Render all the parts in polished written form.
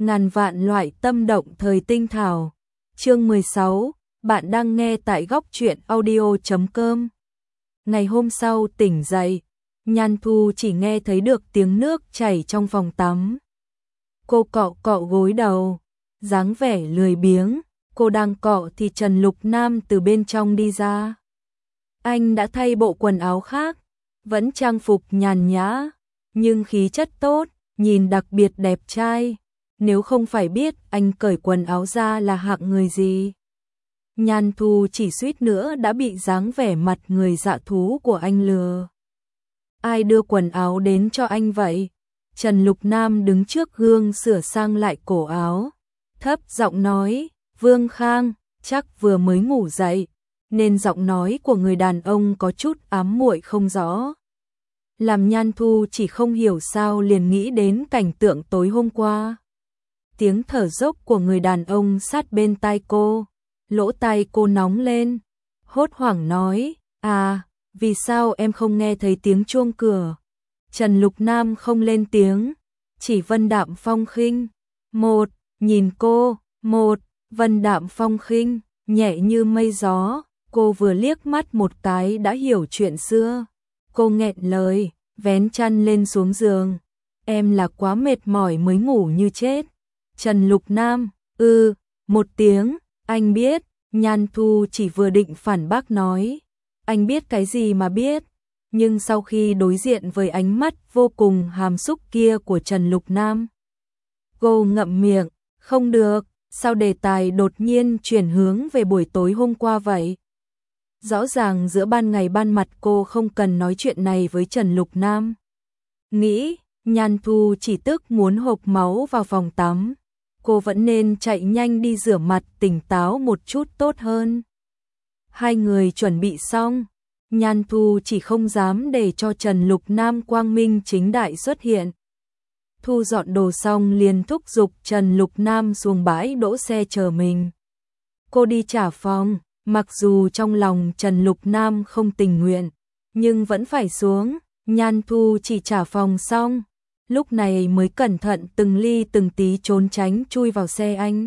ngàn vạn loại tâm động thời tinh thảo. Chương 16, bạn đang nghe tại góc truyện audio.com. Ngày hôm sau tỉnh dậy, Nhan Thu chỉ nghe thấy được tiếng nước chảy trong phòng tắm. Cô cọ cọ gối đầu, dáng vẻ lười biếng, cô đang cọ thì Trần Lục Nam từ bên trong đi ra. Anh đã thay bộ quần áo khác, vẫn trang phục nhàn nhã, nhưng khí chất tốt, nhìn đặc biệt đẹp trai. Nếu không phải biết anh cởi quần áo ra là hạng người gì, Nhan Thu chỉ suýt nữa đã bị dáng vẻ mặt người dạ thú của anh lừa. Ai đưa quần áo đến cho anh vậy? Trần Lục Nam đứng trước gương sửa sang lại cổ áo, thấp giọng nói, Vương Khang, chắc vừa mới ngủ dậy, nên giọng nói của người đàn ông có chút ám muội không rõ. Làm Nhan Thu chỉ không hiểu sao liền nghĩ đến cảnh tượng tối hôm qua. Tiếng thở dốc của người đàn ông sát bên tai cô, lỗ tai cô nóng lên, hốt hoảng nói, vì sao em không nghe thấy tiếng chuông cửa? Trần Lục Nam không lên tiếng, chỉ vân đạm phong khinh. Nhìn cô, vân đạm phong khinh, nhẹ như mây gió, cô vừa liếc mắt một cái đã hiểu chuyện xưa. Cô nghẹn lời, vén chăn lên xuống giường. Em là quá mệt mỏi mới ngủ như chết. Trần Lục Nam, một tiếng, anh biết. Nhan Thu chỉ vừa định phản bác nói, anh biết cái gì mà biết, nhưng sau khi đối diện với ánh mắt vô cùng hàm xúc kia của Trần Lục Nam, cô ngậm miệng, không được, sao đề tài đột nhiên chuyển hướng về buổi tối hôm qua vậy? Rõ ràng giữa ban ngày ban mặt cô không cần nói chuyện này với Trần Lục Nam. Nghĩ, Nhan Thu chỉ tức muốn hộc máu vào phòng tắm. Cô vẫn nên chạy nhanh đi rửa mặt tỉnh táo một chút tốt hơn. Hai người chuẩn bị xong, Nhan Thu chỉ không dám để cho Trần Lục Nam quang minh chính đại xuất hiện. Thu dọn đồ xong liền thúc giục Trần Lục Nam xuống bãi đỗ xe chờ mình. Cô đi trả phòng, mặc dù trong lòng Trần Lục Nam không tình nguyện, nhưng vẫn phải xuống. Nhan Thu chỉ trả phòng xong, lúc này mới cẩn thận từng ly từng tí trốn tránh chui vào xe anh.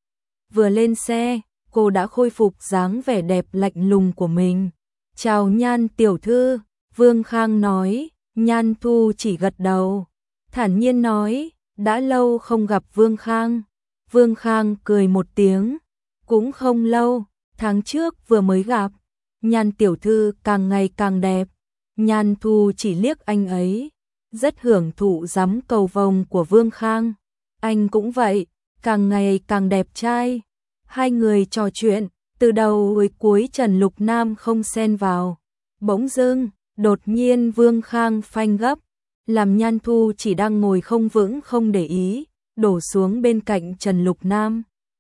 Vừa lên xe, cô đã khôi phục dáng vẻ đẹp lạnh lùng của mình. Chào Nhan tiểu thư, Vương Khang nói. Nhan Thu chỉ gật đầu, thản nhiên nói, đã lâu không gặp Vương Khang. Vương Khang cười một tiếng, cũng không lâu, tháng trước vừa mới gặp. Nhan tiểu thư càng ngày càng đẹp. Nhan Thu chỉ liếc anh ấy, rất hưởng thụ dám cầu vồng của Vương Khang. Anh cũng vậy, càng ngày càng đẹp trai. Hai người trò chuyện, từ đầu tới cuối Trần Lục Nam không xen vào. Bỗng dưng, đột nhiên Vương Khang phanh gấp, làm Nhan Thu chỉ đang ngồi không vững không để ý, đổ xuống bên cạnh Trần Lục Nam.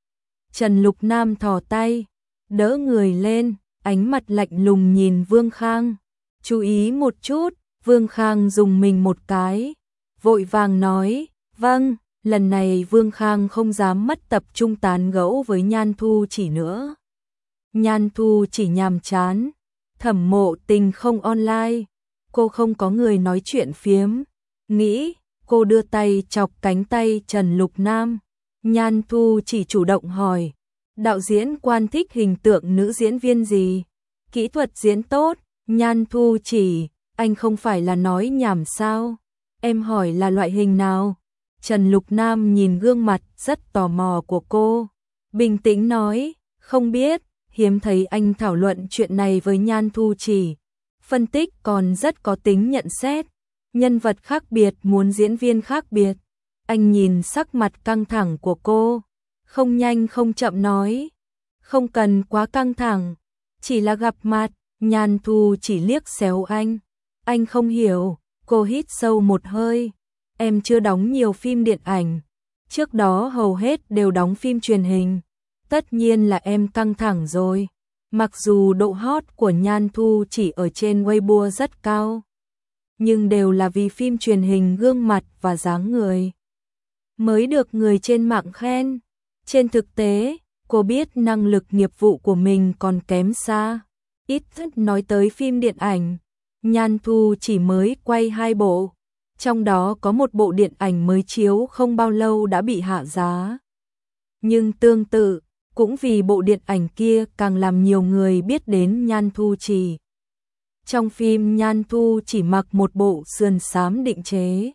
Trần Lục Nam thò tay, đỡ người lên, ánh mặt lạnh lùng nhìn Vương Khang. Chú ý một chút. Vương Khang dùng mình một cái, vội vàng nói, vâng. Lần này Vương Khang không dám mất tập trung tán gẫu với Nhan Thu chỉ nữa. Nhan Thu chỉ nhàm chán, Thẩm Mộ Tình không online, cô không có người nói chuyện phiếm. Nghĩ, cô đưa tay chọc cánh tay Trần Lục Nam. Nhan Thu chỉ chủ động hỏi, đạo diễn quan thích hình tượng nữ diễn viên gì? Kỹ thuật diễn tốt. Nhan Thu chỉ, anh không phải là nói nhảm sao? Em hỏi là loại hình nào? Trần Lục Nam nhìn gương mặt rất tò mò của cô, bình tĩnh nói, không biết, hiếm thấy anh thảo luận chuyện này với Nhan Thu chỉ. Phân tích còn rất có tính nhận xét, nhân vật khác biệt muốn diễn viên khác biệt. Anh nhìn sắc mặt căng thẳng của cô, không nhanh không chậm nói, không cần quá căng thẳng, chỉ là gặp mặt. Nhan Thu chỉ liếc xéo anh không hiểu. Cô hít sâu một hơi, em chưa đóng nhiều phim điện ảnh, trước đó hầu hết đều đóng phim truyền hình, tất nhiên là em căng thẳng rồi. Mặc dù độ hot của Nhan Thu chỉ ở trên Weibo rất cao, nhưng đều là vì phim truyền hình gương mặt và dáng người mới được người trên mạng khen. Trên thực tế, cô biết năng lực nghiệp vụ của mình còn kém xa. Ít nhất nói tới phim điện ảnh, Nhan Thu chỉ mới quay 2 bộ, Trong đó có một bộ điện ảnh mới chiếu không bao lâu đã bị hạ giá. Nhưng tương tự, cũng vì bộ điện ảnh kia càng làm nhiều người biết đến Nhan Thu Chỉ. Trong phim Nhan Thu Chỉ mặc một bộ sườn xám định chế.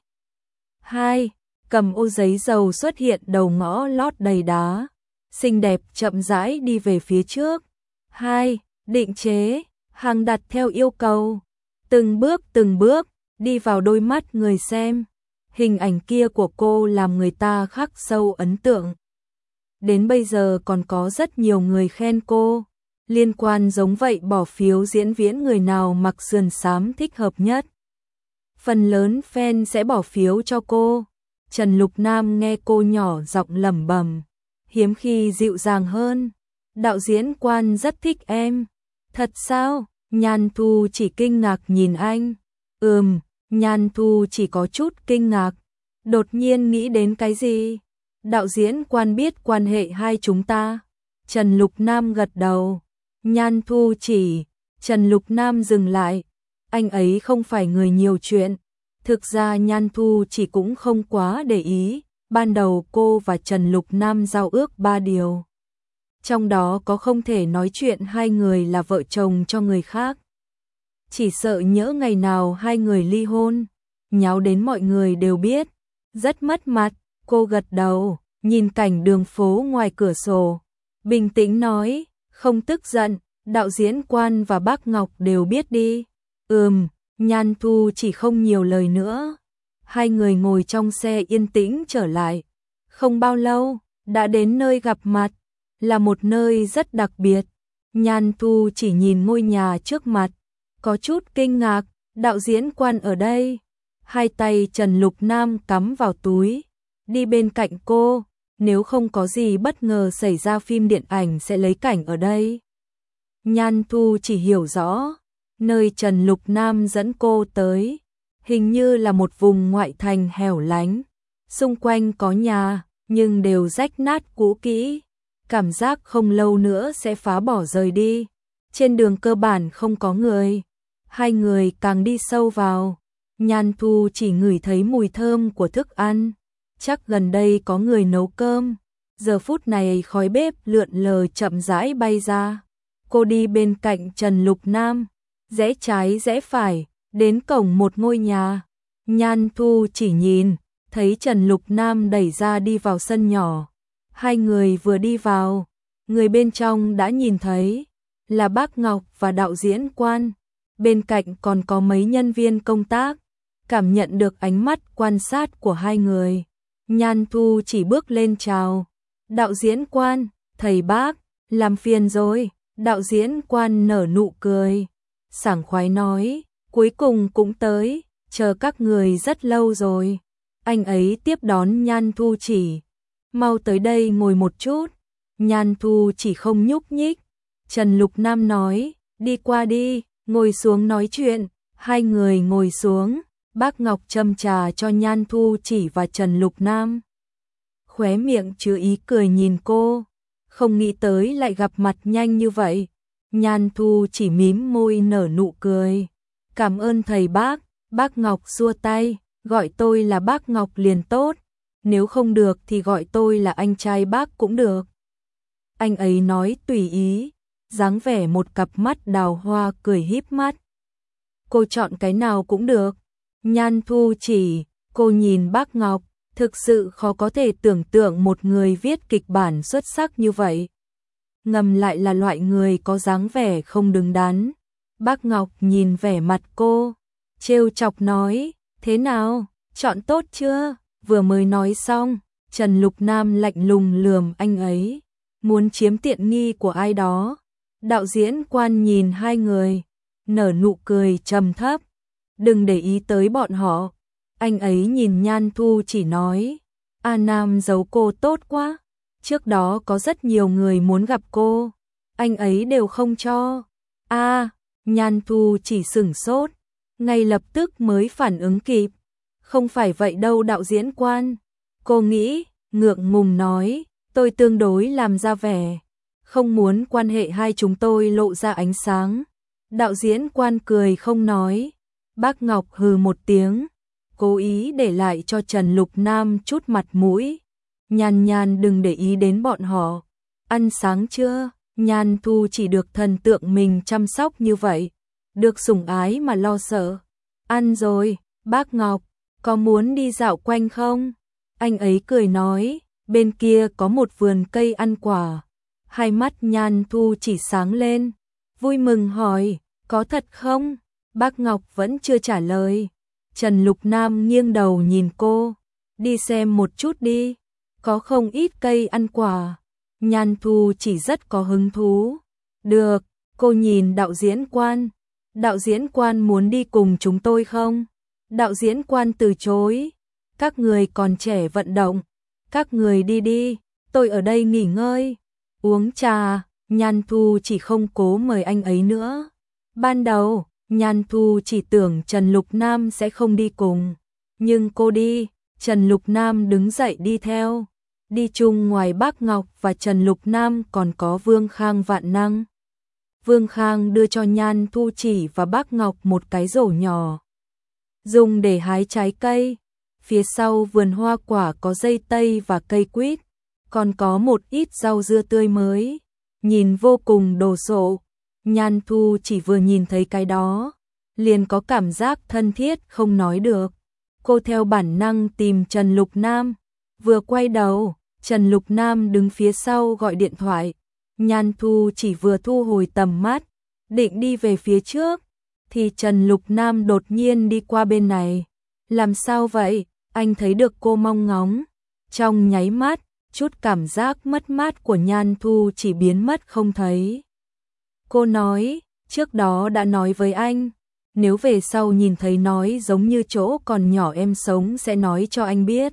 2. Cầm ô giấy dầu xuất hiện đầu ngõ lót đầy đá. Xinh đẹp chậm rãi đi về phía trước. 2. Định chế, hàng đặt theo yêu cầu. Từng bước, đi vào đôi mắt người xem. Hình ảnh kia của cô làm người ta khắc sâu ấn tượng. Đến bây giờ còn có rất nhiều người khen cô. Liên quan giống vậy bỏ phiếu diễn viên người nào mặc sườn xám thích hợp nhất. Phần lớn fan sẽ bỏ phiếu cho cô. Trần Lục Nam nghe cô nhỏ giọng lẩm bẩm, hiếm khi dịu dàng hơn. Đạo diễn Quan rất thích em. Thật sao? Nhan Thu Chỉ kinh ngạc nhìn anh. Nhan Thu Chỉ có chút kinh ngạc. Đột nhiên nghĩ đến cái gì? Đạo diễn Quan biết quan hệ hai chúng ta. Trần Lục Nam gật đầu. Nhan Thu Chỉ. Trần Lục Nam dừng lại. Anh ấy không phải người nhiều chuyện. Thực ra Nhan Thu Chỉ cũng không quá để ý. Ban đầu cô và Trần Lục Nam giao ước 3 điều. Trong đó có không thể nói chuyện hai người là vợ chồng cho người khác. Chỉ sợ nhỡ ngày nào hai người ly hôn, nháo đến mọi người đều biết. Rất mất mặt. Cô gật đầu, nhìn cảnh đường phố ngoài cửa sổ. Bình tĩnh nói, không tức giận, đạo diễn Quan và bác Ngọc đều biết đi. Nhan Thu Chỉ không nhiều lời nữa. Hai người ngồi trong xe yên tĩnh trở lại. Không bao lâu, đã đến nơi gặp mặt. Là một nơi rất đặc biệt. Nhan Thu Chỉ nhìn ngôi nhà trước mặt. Có chút kinh ngạc, đạo diễn Quan ở đây. Hai tay Trần Lục Nam cắm vào túi. Đi bên cạnh cô, nếu không có gì bất ngờ xảy ra phim điện ảnh sẽ lấy cảnh ở đây. Nhan Thu Chỉ hiểu rõ, nơi Trần Lục Nam dẫn cô tới, hình như là một vùng ngoại thành hẻo lánh. Xung quanh có nhà, nhưng đều rách nát cũ kỹ. Cảm giác không lâu nữa sẽ phá bỏ rời đi. Trên đường cơ bản không có người. Hai người càng đi sâu vào, Nhan Thu Chỉ ngửi thấy mùi thơm của thức ăn. Chắc gần đây có người nấu cơm. Giờ phút này khói bếp lượn lờ chậm rãi bay ra. Cô đi bên cạnh Trần Lục Nam, rẽ trái rẽ phải, đến cổng một ngôi nhà. Nhan Thu Chỉ nhìn, thấy Trần Lục Nam đẩy ra đi vào sân nhỏ. Hai người vừa đi vào, người bên trong đã nhìn thấy, là bác Ngọc và đạo diễn Quan. Bên cạnh còn có mấy nhân viên công tác. Cảm nhận được ánh mắt quan sát của hai người, Nhan Thu Chỉ bước lên chào. Đạo diễn Quan, thầy bác, làm phiền rồi. Đạo diễn Quan nở nụ cười, sảng khoái nói, cuối cùng cũng tới, chờ các người rất lâu rồi. Anh ấy tiếp đón Nhan Thu Chỉ, mau tới đây ngồi một chút. Nhan Thu Chỉ không nhúc nhích. Trần Lục Nam nói, đi qua đi, ngồi xuống nói chuyện. Hai người ngồi xuống. Bác Ngọc châm trà cho Nhan Thu Chỉ và Trần Lục Nam. Khóe miệng chứa ý cười nhìn cô. Không nghĩ tới lại gặp mặt nhanh như vậy. Nhan Thu Chỉ mím môi nở nụ cười. Cảm ơn thầy bác. Bác Ngọc xua tay, gọi tôi là bác Ngọc liền tốt. Nếu không được thì gọi tôi là anh trai bác cũng được. Anh ấy nói tùy ý, dáng vẻ một cặp mắt đào hoa cười híp mắt. Cô chọn cái nào cũng được. Nhan Thu Chỉ, cô nhìn bác Ngọc, thực sự khó có thể tưởng tượng một người viết kịch bản xuất sắc như vậy. Ngầm lại là loại người có dáng vẻ không đứng đắn. Bác Ngọc nhìn vẻ mặt cô, trêu chọc nói, thế nào, chọn tốt chưa? Vừa mới nói xong, Trần Lục Nam lạnh lùng lườm anh ấy, muốn chiếm tiện nghi của ai đó. Đạo diễn Quan nhìn hai người, nở nụ cười trầm thấp. Đừng để ý tới bọn họ. Anh ấy nhìn Nhan Thu Chỉ nói, A Nam giấu cô tốt quá. Trước đó có rất nhiều người muốn gặp cô, anh ấy đều không cho. Nhan Thu Chỉ sửng sốt, ngay lập tức mới phản ứng kịp. Không phải vậy đâu đạo diễn Quan. Cô nghĩ, ngượng ngùng nói, tôi tương đối làm ra vẻ, không muốn quan hệ hai chúng tôi lộ ra ánh sáng. Đạo diễn Quan cười không nói. Bác Ngọc hừ một tiếng, cố ý để lại cho Trần Lục Nam chút mặt mũi. Nhan Nhan đừng để ý đến bọn họ. Ăn sáng chưa? Nhan Thu chỉ được thần tượng mình chăm sóc như vậy, được sủng ái mà lo sợ. Ăn rồi, bác Ngọc, có muốn đi dạo quanh không? Anh ấy cười nói, bên kia có một vườn cây ăn quả. Hai mắt Nhan Thu chỉ sáng lên, vui mừng hỏi, có thật không? Bác Ngọc vẫn chưa trả lời. Trần Lục Nam nghiêng đầu nhìn cô, đi xem một chút đi, có không ít cây ăn quả. Nhan Thu chỉ rất có hứng thú. Được, cô nhìn đạo diễn quan. Đạo diễn quan muốn đi cùng chúng tôi không? Đạo diễn quan từ chối. Các người còn trẻ vận động. Các người đi đi, tôi ở đây nghỉ ngơi. Uống trà, Nhan Thu chỉ không cố mời anh ấy nữa. Ban đầu, Nhan Thu chỉ tưởng Trần Lục Nam sẽ không đi cùng. Nhưng cô đi, Trần Lục Nam đứng dậy đi theo. Đi chung ngoài bác Ngọc và Trần Lục Nam còn có Vương Khang Vạn Năng. Vương Khang đưa cho Nhan Thu chỉ và bác Ngọc một cái rổ nhỏ, dùng để hái trái cây. Phía sau vườn hoa quả có dây tây và cây quýt, còn có một ít rau dưa tươi mới, nhìn vô cùng đồ sộ. Nhan Thu chỉ vừa nhìn thấy cái đó, liền có cảm giác thân thiết không nói được. Cô theo bản năng tìm Trần Lục Nam, vừa quay đầu, Trần Lục Nam đứng phía sau gọi điện thoại. Nhan Thu chỉ vừa thu hồi tầm mắt, định đi về phía trước, thì Trần Lục Nam đột nhiên đi qua bên này. Làm sao vậy? Anh thấy được cô mong ngóng. Trong nháy mắt, chút cảm giác mất mát của Nhan Thu chỉ biến mất không thấy. Cô nói, trước đó đã nói với anh, nếu về sau nhìn thấy nói giống như chỗ còn nhỏ em sống sẽ nói cho anh biết.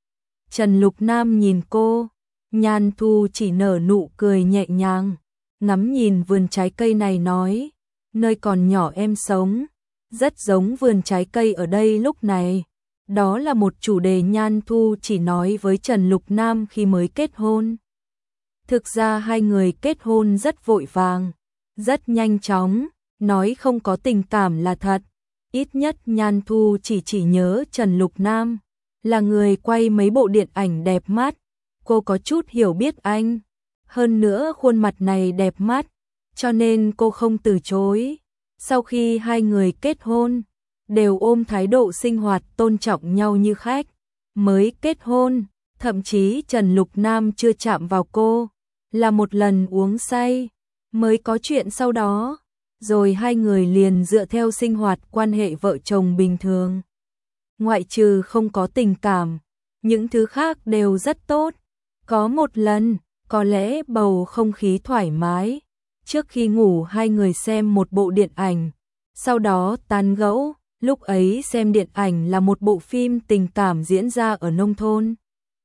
Trần Lục Nam nhìn cô, Nhan Thu chỉ nở nụ cười nhẹ nhàng, ngắm nhìn vườn trái cây này nói, nơi còn nhỏ em sống, rất giống vườn trái cây ở đây lúc này. Đó là một chủ đề Nhan Thu chỉ nói với Trần Lục Nam khi mới kết hôn. Thực ra hai người kết hôn rất vội vàng, rất nhanh chóng, nói không có tình cảm là thật. Ít nhất Nhan Thu chỉ nhớ Trần Lục Nam là người quay mấy bộ điện ảnh đẹp mắt, cô có chút hiểu biết anh. Hơn nữa khuôn mặt này đẹp mắt, cho nên cô không từ chối. Sau khi hai người kết hôn, đều ôm thái độ sinh hoạt tôn trọng nhau như khách mới kết hôn, thậm chí Trần Lục Nam chưa chạm vào cô, là một lần uống say, mới có chuyện sau đó, rồi hai người liền dựa theo sinh hoạt quan hệ vợ chồng bình thường. Ngoại trừ không có tình cảm, những thứ khác đều rất tốt. Có một lần, có lẽ bầu không khí thoải mái, trước khi ngủ hai người xem một bộ điện ảnh, sau đó tán gẫu. Lúc ấy xem điện ảnh là một bộ phim tình cảm diễn ra ở nông thôn.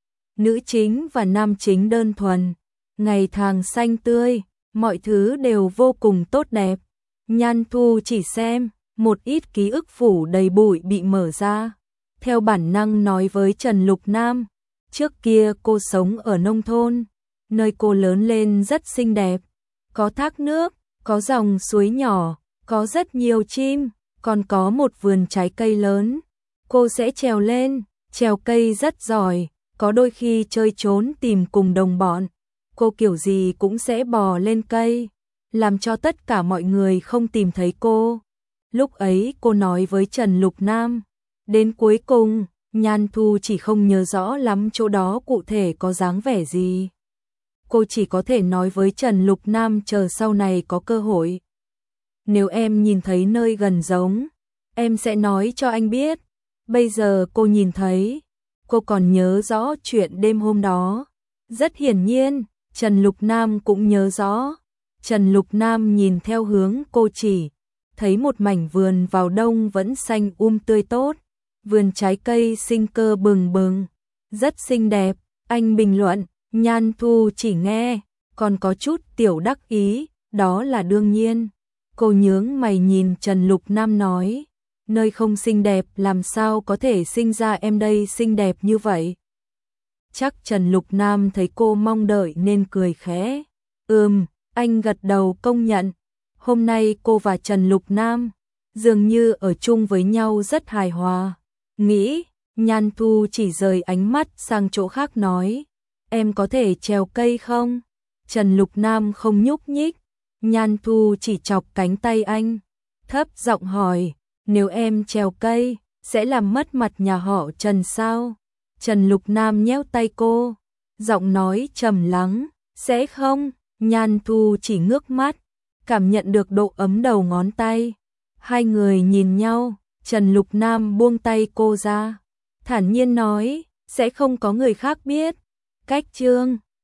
Nữ chính và nam chính đơn thuần, ngày tháng xanh tươi, mọi thứ đều vô cùng tốt đẹp. Nhan Thu chỉ xem, một ít ký ức phủ đầy bụi bị mở ra. Theo bản năng nói với Trần Lục Nam, trước kia cô sống ở nông thôn, nơi cô lớn lên rất xinh đẹp. Có thác nước, có dòng suối nhỏ, có rất nhiều chim, còn có một vườn trái cây lớn. Cô sẽ trèo lên, trèo cây rất giỏi, có đôi khi chơi trốn tìm cùng đồng bọn. Cô kiểu gì cũng sẽ bò lên cây, làm cho tất cả mọi người không tìm thấy cô. Lúc ấy cô nói với Trần Lục Nam. Đến cuối cùng, Nhan Thu chỉ không nhớ rõ lắm chỗ đó cụ thể có dáng vẻ gì. Cô chỉ có thể nói với Trần Lục Nam chờ sau này có cơ hội. Nếu em nhìn thấy nơi gần giống, em sẽ nói cho anh biết. Bây giờ cô nhìn thấy, cô còn nhớ rõ chuyện đêm hôm đó. Rất hiển nhiên, Trần Lục Nam cũng nhớ rõ. Trần Lục Nam nhìn theo hướng cô chỉ, thấy một mảnh vườn vào đông vẫn xanh tươi tốt. Vườn trái cây sinh cơ bừng bừng, rất xinh đẹp. Anh bình luận, Nhan Thu chỉ nghe, còn có chút tiểu đắc ý, đó là đương nhiên. Cô nhướng mày nhìn Trần Lục Nam nói, nơi không xinh đẹp làm sao có thể sinh ra em đây xinh đẹp như vậy. Chắc Trần Lục Nam thấy cô mong đợi nên cười khẽ. Anh gật đầu công nhận. Hôm nay cô và Trần Lục Nam dường như ở chung với nhau rất hài hòa. nghĩ, Nhan Thu chỉ rời ánh mắt sang chỗ khác nói, em có thể trèo cây không? Trần Lục Nam không nhúc nhích, Nhan Thu chỉ chọc cánh tay anh, thấp giọng hỏi, nếu em trèo cây, sẽ làm mất mặt nhà họ Trần sao? Trần Lục Nam nhéo tay cô, giọng nói trầm lắng, sẽ không, Nhan Thu chỉ ngước mắt, cảm nhận được độ ấm đầu ngón tay. Hai người nhìn nhau, Trần Lục Nam buông tay cô ra, thản nhiên nói, sẽ không có người khác biết. Cách chương